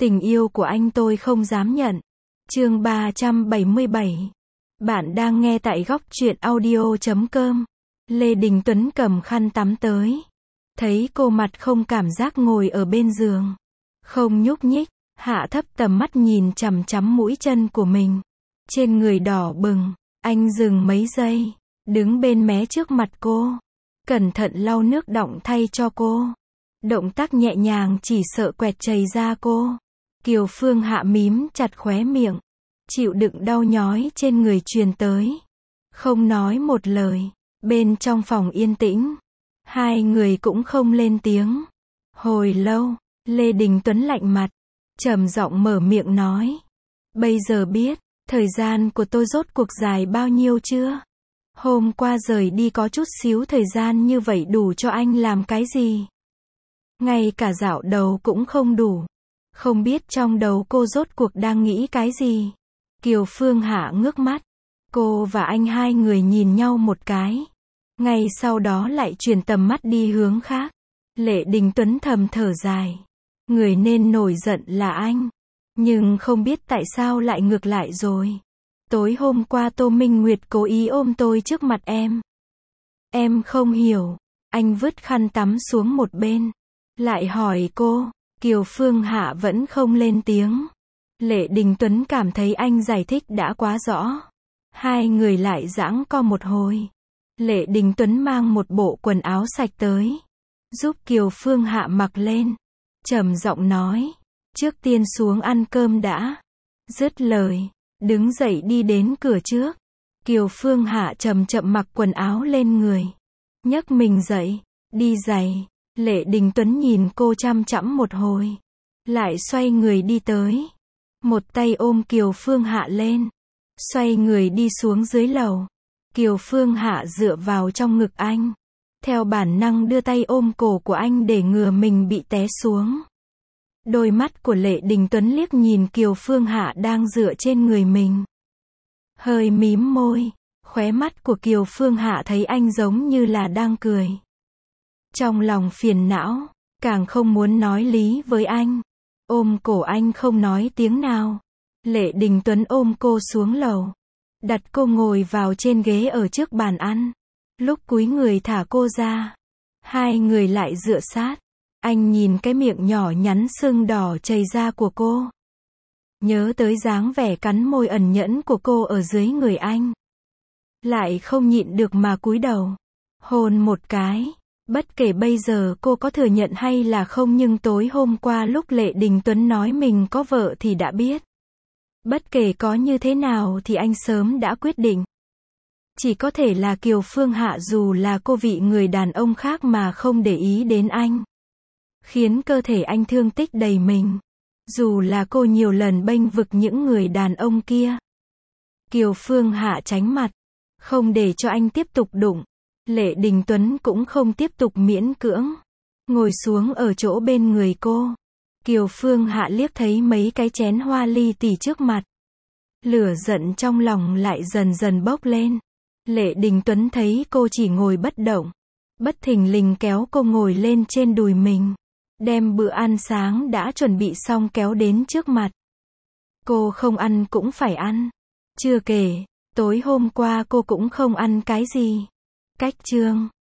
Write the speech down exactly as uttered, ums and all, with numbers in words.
Tình yêu của anh tôi không dám nhận. Chương ba trăm bảy mươi bảy. Bạn đang nghe tại góc truyện audio chấm com. Lê Đình Tuấn cầm khăn tắm tới. Thấy cô mặt không cảm giác ngồi ở bên giường. Không nhúc nhích, hạ thấp tầm mắt nhìn chằm chằm mũi chân của mình. Trên người đỏ bừng, anh dừng mấy giây, đứng bên mé trước mặt cô. Cẩn thận lau nước đọng thay cho cô. Động tác nhẹ nhàng chỉ sợ quẹt chảy da cô. Kiều Phương Hạ mím chặt khóe miệng. Chịu đựng đau nhói trên người truyền tới. Không nói một lời. Bên trong phòng yên tĩnh. Hai người cũng không lên tiếng. Hồi lâu, Lê Đình Tuấn lạnh mặt. Trầm giọng mở miệng nói. Bây giờ biết, thời gian của tôi rốt cuộc dài bao nhiêu chưa? Hôm qua rời đi có chút xíu thời gian như vậy đủ cho anh làm cái gì? Ngay cả dạo đầu cũng không đủ. Không biết trong đầu cô rốt cuộc đang nghĩ cái gì? Kiều Phương Hạ ngước mắt. Cô và anh hai người nhìn nhau một cái. Ngay sau đó lại chuyển tầm mắt đi hướng khác. Lê Đình Tuấn thầm thở dài. Người nên nổi giận là anh. Nhưng không biết tại sao lại ngược lại rồi. Tối hôm qua Tô Minh Nguyệt cố ý ôm tôi trước mặt em. Em không hiểu. Anh vứt khăn tắm xuống một bên. Lại hỏi cô. Kiều Phương Hạ vẫn không lên tiếng. Lê Đình Tuấn cảm thấy anh giải thích đã quá rõ. Hai người lại giãng co một hồi. Lê Đình Tuấn mang một bộ quần áo sạch tới. Giúp Kiều Phương Hạ mặc lên. Trầm giọng nói. Trước tiên xuống ăn cơm đã. Dứt lời. Đứng dậy đi đến cửa trước. Kiều Phương Hạ chậm chậm mặc quần áo lên người. Nhấc mình dậy. Đi giày. Lê Đình Tuấn nhìn cô chăm chăm một hồi. Lại xoay người đi tới. Một tay ôm Kiều Phương Hạ lên. Xoay người đi xuống dưới lầu. Kiều Phương Hạ dựa vào trong ngực anh. Theo bản năng đưa tay ôm cổ của anh để ngừa mình bị té xuống. Đôi mắt của Lê Đình Tuấn liếc nhìn Kiều Phương Hạ đang dựa trên người mình. Hơi mím môi. Khóe mắt của Kiều Phương Hạ thấy anh giống như là đang cười. Trong lòng phiền não. Càng không muốn nói lý với anh. Ôm cổ anh không nói tiếng nào. Lê Đình Tuấn ôm cô xuống lầu. Đặt cô ngồi vào trên ghế ở trước bàn ăn. Lúc cúi người thả cô ra. Hai người lại dựa sát. Anh nhìn cái miệng nhỏ nhắn sưng đỏ chảy ra của cô. Nhớ tới dáng vẻ cắn môi ẩn nhẫn của cô ở dưới người anh. Lại không nhịn được mà cúi đầu. Hôn một cái. Bất kể bây giờ cô có thừa nhận hay là không, nhưng tối hôm qua lúc Lê Đình Tuấn nói mình có vợ thì đã biết. Bất kể có như thế nào thì anh sớm đã quyết định. Chỉ có thể là Kiều Phương Hạ dù là cô vị người đàn ông khác mà không để ý đến anh. Khiến cơ thể anh thương tích đầy mình. Dù là cô nhiều lần bênh vực những người đàn ông kia. Kiều Phương Hạ tránh mặt. Không để cho anh tiếp tục đụng. Lê Đình Tuấn cũng không tiếp tục miễn cưỡng. Ngồi xuống ở chỗ bên người cô. Kiều Phương Hạ liếc thấy mấy cái chén hoa li tì trước mặt. Lửa giận trong lòng lại dần dần bốc lên. Lê Đình Tuấn thấy cô chỉ ngồi bất động. Bất thình lình kéo cô ngồi lên trên đùi mình. Đem bữa ăn sáng đã chuẩn bị xong kéo đến trước mặt. Cô không ăn cũng phải ăn. Chưa kể, tối hôm qua cô cũng không ăn cái gì. Cách chương